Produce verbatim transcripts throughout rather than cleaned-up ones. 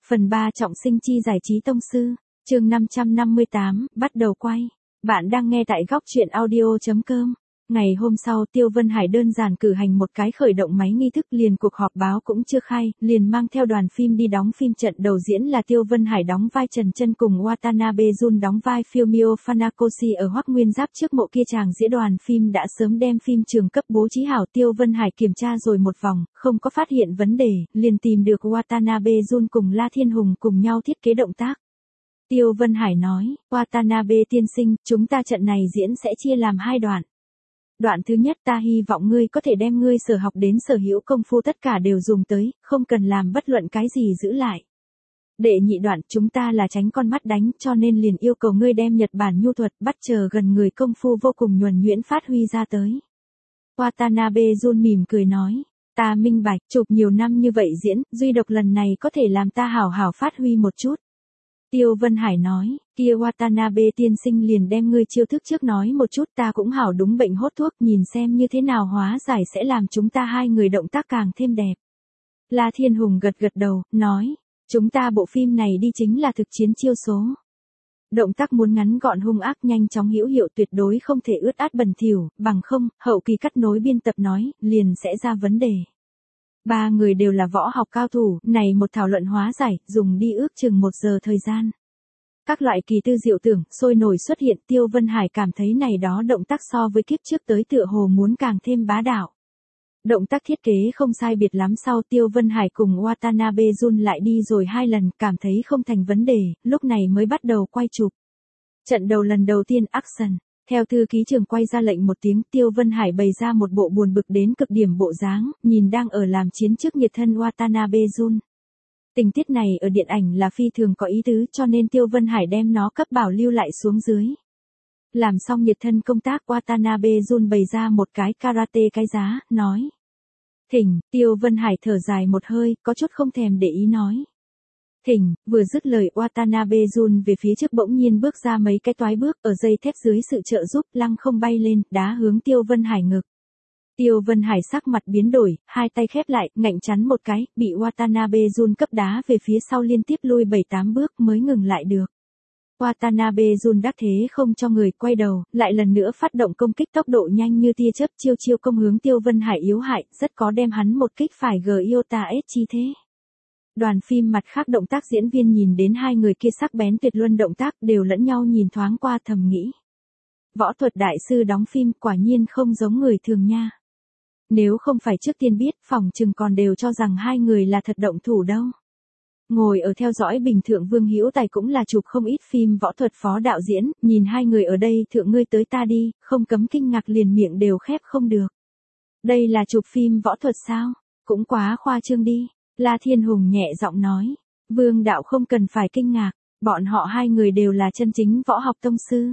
Phần ba trọng sinh chi giải trí tông sư, chương năm trăm năm mươi tám, bắt đầu quay. Bạn đang nghe tại góc truyện audio.com. Ngày hôm sau Tiêu Vân Hải đơn giản cử hành một cái khởi động máy nghi thức, liền cuộc họp báo cũng chưa khai, liền mang theo đoàn phim đi đóng phim. Trận đầu diễn là Tiêu Vân Hải đóng vai Trần Chân cùng Watanabe Jun đóng vai Fumio Funakoshi ở Hoắc Nguyên Giáp. Trước mộ kia chàng diễn đoàn phim đã sớm đem phim trường cấp bố trí hảo. Tiêu Vân Hải kiểm tra rồi một vòng, không có phát hiện vấn đề, liền tìm được Watanabe Jun cùng La Thiên Hùng cùng nhau thiết kế động tác. Tiêu Vân Hải nói, Watanabe tiên sinh, chúng ta trận này diễn sẽ chia làm hai đoạn. Đoạn thứ nhất ta hy vọng ngươi có thể đem ngươi sở học đến sở hữu công phu tất cả đều dùng tới, không cần làm bất luận cái gì giữ lại. Đệ nhị đoạn chúng ta là tránh con mắt đánh, cho nên liền yêu cầu ngươi đem Nhật Bản nhu thuật bắt chờ gần người công phu vô cùng nhuần nhuyễn phát huy ra tới. Watanabe Jun mỉm cười nói, ta minh bạch, chụp nhiều năm như vậy diễn, duy độc lần này có thể làm ta hảo hảo phát huy một chút. Tiêu Vân Hải nói, kia Watanabe tiên sinh liền đem ngươi chiêu thức trước nói một chút, ta cũng hảo đúng bệnh hốt thuốc, nhìn xem như thế nào hóa giải sẽ làm chúng ta hai người động tác càng thêm đẹp. La Thiên Hùng gật gật đầu, nói, chúng ta bộ phim này đi chính là thực chiến chiêu số. Động tác muốn ngắn gọn hung ác nhanh chóng hữu hiệu, tuyệt đối không thể ướt át bẩn thỉu, bằng không, hậu kỳ cắt nối biên tập nói, liền sẽ ra vấn đề. Ba người đều là võ học cao thủ, này một thảo luận hóa giải, dùng đi ước chừng một giờ thời gian. Các loại kỳ tư diệu tưởng, sôi nổi xuất hiện. Tiêu Vân Hải cảm thấy này đó động tác so với kiếp trước tới tựa hồ muốn càng thêm bá đạo. Động tác thiết kế không sai biệt lắm, sau Tiêu Vân Hải cùng Watanabe Jun lại đi rồi hai lần, cảm thấy không thành vấn đề, lúc này mới bắt đầu quay chụp. Trận đầu lần đầu tiên action. Theo thư ký trường quay ra lệnh một tiếng, Tiêu Vân Hải bày ra một bộ buồn bực đến cực điểm bộ dáng, nhìn đang ở làm chiến trước nhiệt thân Watanabe Jun. Tình tiết này ở điện ảnh là phi thường có ý tứ, cho nên Tiêu Vân Hải đem nó cấp bảo lưu lại xuống dưới. Làm xong nhiệt thân công tác, Watanabe Jun bày ra một cái karate cái giá, nói. Thỉnh, Tiêu Vân Hải thở dài một hơi, có chút không thèm để ý nói. Thỉnh, vừa dứt lời Watanabe Jun về phía trước bỗng nhiên bước ra mấy cái toái bước, ở dây thép dưới sự trợ giúp lăng không bay lên, đá hướng Tiêu Vân Hải ngực. Tiêu Vân Hải sắc mặt biến đổi, hai tay khép lại, ngạnh chắn một cái, bị Watanabe Jun cấp đá về phía sau liên tiếp lui bảy tám bước mới ngừng lại được. Watanabe Jun đắc thế không cho người, quay đầu, lại lần nữa phát động công kích tốc độ nhanh như tia chớp, chiêu chiêu công hướng Tiêu Vân Hải yếu hại, rất có đem hắn một kích phải Gyota S chi thế. Đoàn phim mặt khác động tác diễn viên nhìn đến hai người kia sắc bén tuyệt luân động tác, đều lẫn nhau nhìn thoáng qua thầm nghĩ. Võ thuật đại sư đóng phim quả nhiên không giống người thường nha. Nếu không phải trước tiên biết, phòng chừng còn đều cho rằng hai người là thật động thủ đâu. Ngồi ở theo dõi bình thượng Vương Hữu Tài cũng là chụp không ít phim võ thuật phó đạo diễn, nhìn hai người ở đây thượng ngươi tới ta đi, không cấm kinh ngạc liền miệng đều khép không được. Đây là chụp phim võ thuật sao? Cũng quá khoa trương đi. La Thiên Hùng nhẹ giọng nói, Vương đạo không cần phải kinh ngạc, bọn họ hai người đều là chân chính võ học tông sư.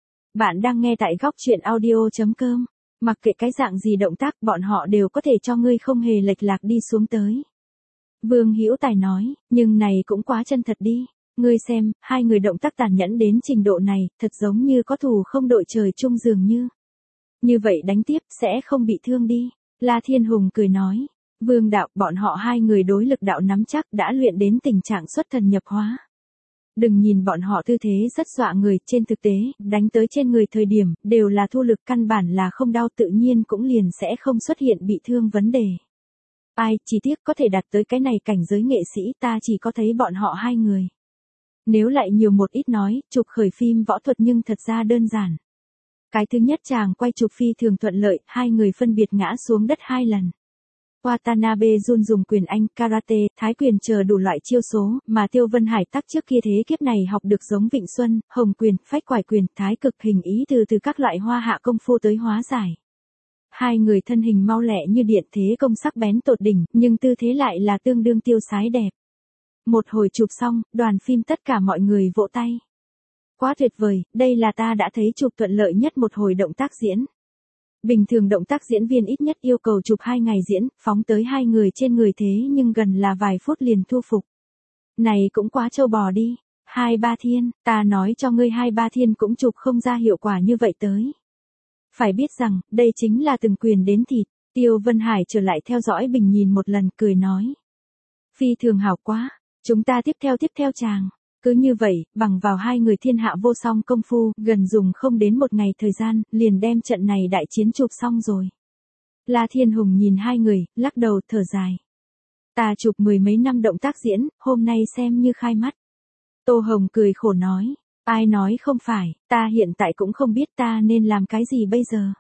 Bạn đang nghe tại góc truyện audio.com, mặc kệ cái dạng gì động tác bọn họ đều có thể cho ngươi không hề lệch lạc đi xuống tới. Vương Hữu Tài nói, nhưng này cũng quá chân thật đi, ngươi xem, hai người động tác tàn nhẫn đến trình độ này, thật giống như có thù không đội trời chung dường như. Như vậy đánh tiếp, sẽ không bị thương đi. La Thiên Hùng cười nói. Vương đạo, bọn họ hai người đối lực đạo nắm chắc đã luyện đến tình trạng xuất thần nhập hóa. Đừng nhìn bọn họ tư thế rất dọa người, trên thực tế, đánh tới trên người thời điểm, đều là thu lực, căn bản là không đau, tự nhiên cũng liền sẽ không xuất hiện bị thương vấn đề. Ai, chỉ tiếc có thể đạt tới cái này cảnh giới nghệ sĩ, ta chỉ có thấy bọn họ hai người. Nếu lại nhiều một ít nói, chụp khởi phim võ thuật nhưng thật ra đơn giản. Cái thứ nhất chàng quay chụp phi thường thuận lợi, hai người phân biệt ngã xuống đất hai lần. Watanabe Jun dùng quyền Anh, karate, thái quyền chờ đủ loại chiêu số, mà Tiêu Vân Hải tắc trước kia thế kiếp này học được giống Vịnh Xuân, Hồng quyền, phách quải quyền, thái cực hình ý từ từ các loại hoa hạ công phu tới hóa giải. Hai người thân hình mau lẹ như điện, thế công sắc bén tột đỉnh, nhưng tư thế lại là tương đương tiêu sái đẹp. Một hồi chụp xong, đoàn phim tất cả mọi người vỗ tay. Quá tuyệt vời, đây là ta đã thấy chụp thuận lợi nhất một hồi động tác diễn. Bình thường động tác diễn viên ít nhất yêu cầu chụp hai ngày diễn, phóng tới hai người trên người thế nhưng gần là vài phút liền thu phục. Này cũng quá trâu bò đi, hai ba thiên, ta nói cho ngươi hai ba thiên cũng chụp không ra hiệu quả như vậy tới. Phải biết rằng, đây chính là từng quyền đến thịt. Tiêu Vân Hải trở lại theo dõi bình nhìn một lần, cười nói. Phi thường hảo quá, Chúng ta tiếp theo tiếp theo chàng. Cứ như vậy, bằng vào hai người thiên hạ vô song công phu, gần dùng không đến một ngày thời gian, liền đem trận này đại chiến chụp xong rồi. La Thiên Hùng nhìn hai người, lắc đầu thở dài. Ta chụp mười mấy năm động tác diễn, hôm nay xem như khai mắt. Tô Hồng cười khổ nói, ai nói không phải, ta hiện tại cũng không biết ta nên làm cái gì bây giờ.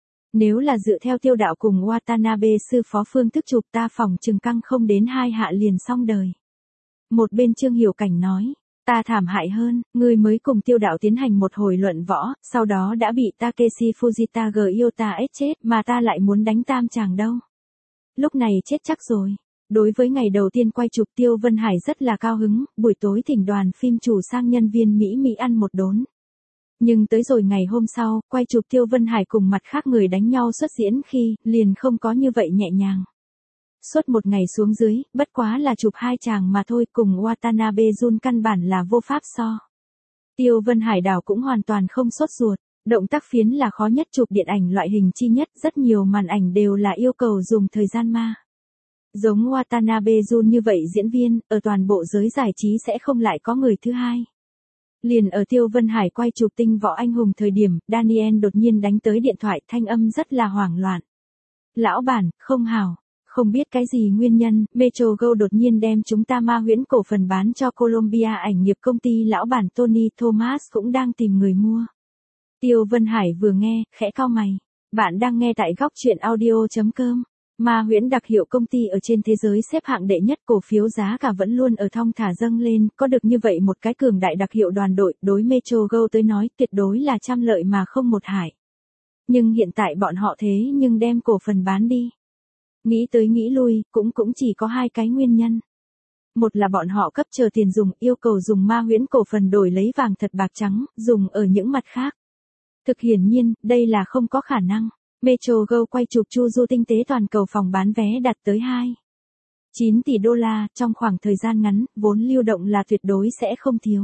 Nếu là dựa theo Tiêu đạo cùng Watanabe sư phó phương thức chụp ta phòng chừng căng không đến hai hạ liền xong đời. Một bên Trương Hiểu Cảnh nói, ta thảm hại hơn, ngươi mới cùng Tiêu đạo tiến hành một hồi luận võ, sau đó đã bị Takeshi Fujita Gyota ép chết mà ta lại muốn đánh tam chàng đâu. Lúc này chết chắc rồi. Đối với ngày đầu tiên quay chụp Tiêu Vân Hải rất là cao hứng, buổi tối thỉnh đoàn phim chủ sang nhân viên Mỹ Mỹ ăn một đốn. Nhưng tới rồi ngày hôm sau, quay chụp Tiêu Vân Hải cùng mặt khác người đánh nhau xuất diễn khi, liền không có như vậy nhẹ nhàng. Suốt một ngày xuống dưới, bất quá là chụp hai chàng mà thôi, cùng Watanabe Jun căn bản là vô pháp so. Tiêu Vân Hải đảo cũng hoàn toàn không sốt ruột, động tác phiến là khó nhất chụp điện ảnh loại hình chi nhất, rất nhiều màn ảnh đều là yêu cầu dùng thời gian ma. Giống Watanabe Jun như vậy diễn viên, ở toàn bộ giới giải trí sẽ không lại có người thứ hai. Liền ở Tiêu Vân Hải quay chụp Tinh Võ Anh Hùng thời điểm, Daniel đột nhiên đánh tới điện thoại, thanh âm rất là hoảng loạn. Lão bản, không hảo, không biết cái gì nguyên nhân, Metrogo đột nhiên đem chúng ta Ma Huyễn cổ phần bán cho Columbia ảnh nghiệp công ty lão bản Tony Thomas cũng đang tìm người mua. Tiêu Vân Hải vừa nghe, khẽ cau mày. Bạn đang nghe tại góc truyện audio chấm com. Ma Huyễn đặc hiệu công ty ở trên thế giới xếp hạng đệ nhất, cổ phiếu giá cả vẫn luôn ở thong thả dâng lên, có được như vậy một cái cường đại đặc hiệu đoàn đội, đối Metrogo tới nói tuyệt đối là trăm lợi mà không một hại. Nhưng hiện tại bọn họ thế nhưng đem cổ phần bán đi. Nghĩ tới nghĩ lui, cũng cũng chỉ có hai cái nguyên nhân. Một là bọn họ cấp chờ tiền dùng, yêu cầu dùng Ma Huyễn cổ phần đổi lấy vàng thật bạc trắng, dùng ở những mặt khác. Thực hiển nhiên, đây là không có khả năng. Metrogo quay chụp Chu Du tinh tế toàn cầu phòng bán vé đạt tới hai phẩy chín tỷ đô la, trong khoảng thời gian ngắn, vốn lưu động là tuyệt đối sẽ không thiếu.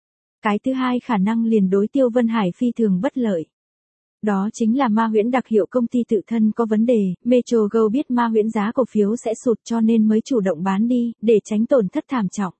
Cái thứ hai khả năng liền đối Tiêu Vân Hải phi thường bất lợi. Đó chính là Ma Huyễn đặc hiệu công ty tự thân có vấn đề, Metrogo biết Ma Huyễn giá cổ phiếu sẽ sụt cho nên mới chủ động bán đi, để tránh tổn thất thảm trọng.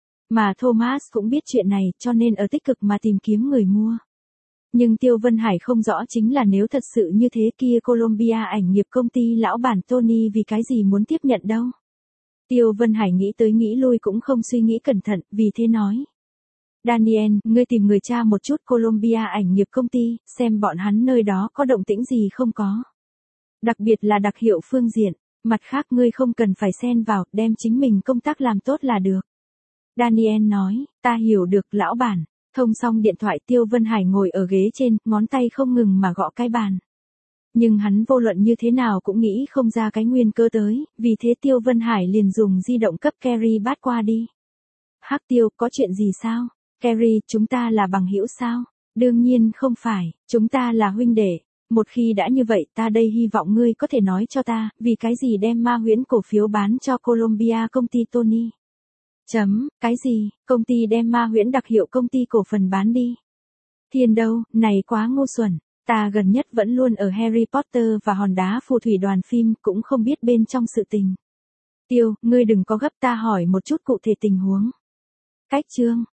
Mà Thomas cũng biết chuyện này cho nên ở tích cực mà tìm kiếm người mua. Nhưng Tiêu Vân Hải không rõ chính là nếu thật sự như thế kia Columbia ảnh nghiệp công ty lão bản Tony vì cái gì muốn tiếp nhận đâu. Tiêu Vân Hải nghĩ tới nghĩ lui cũng không suy nghĩ cẩn thận, vì thế nói. Daniel, ngươi tìm người tra một chút Columbia ảnh nghiệp công ty, xem bọn hắn nơi đó có động tĩnh gì không có. Đặc biệt là đặc hiệu phương diện, mặt khác ngươi không cần phải xen vào, đem chính mình công tác làm tốt là được. Daniel nói, ta hiểu được lão bản. Thông xong điện thoại Tiêu Vân Hải ngồi ở ghế trên, ngón tay không ngừng mà gõ cái bàn. Nhưng hắn vô luận như thế nào cũng nghĩ không ra cái nguyên cơ tới, vì thế Tiêu Vân Hải liền dùng di động cấp Kerry bắt qua đi. Hắc Tiêu, có chuyện gì sao? Kerry, chúng ta là bằng hữu sao? Đương nhiên không phải, chúng ta là huynh đệ. Một khi đã như vậy ta đây hy vọng ngươi có thể nói cho ta, vì cái gì đem Ma Huyễn cổ phiếu bán cho Columbia công ty Tony. Chấm, cái gì, công ty đem Ma Huyễn đặc hiệu công ty cổ phần bán đi. Thiên đâu, này quá ngu xuẩn, ta gần nhất vẫn luôn ở Harry Potter và hòn đá phù thủy đoàn phim, cũng không biết bên trong sự tình. Tiêu, ngươi đừng có gấp, ta hỏi một chút cụ thể tình huống. Cách chương.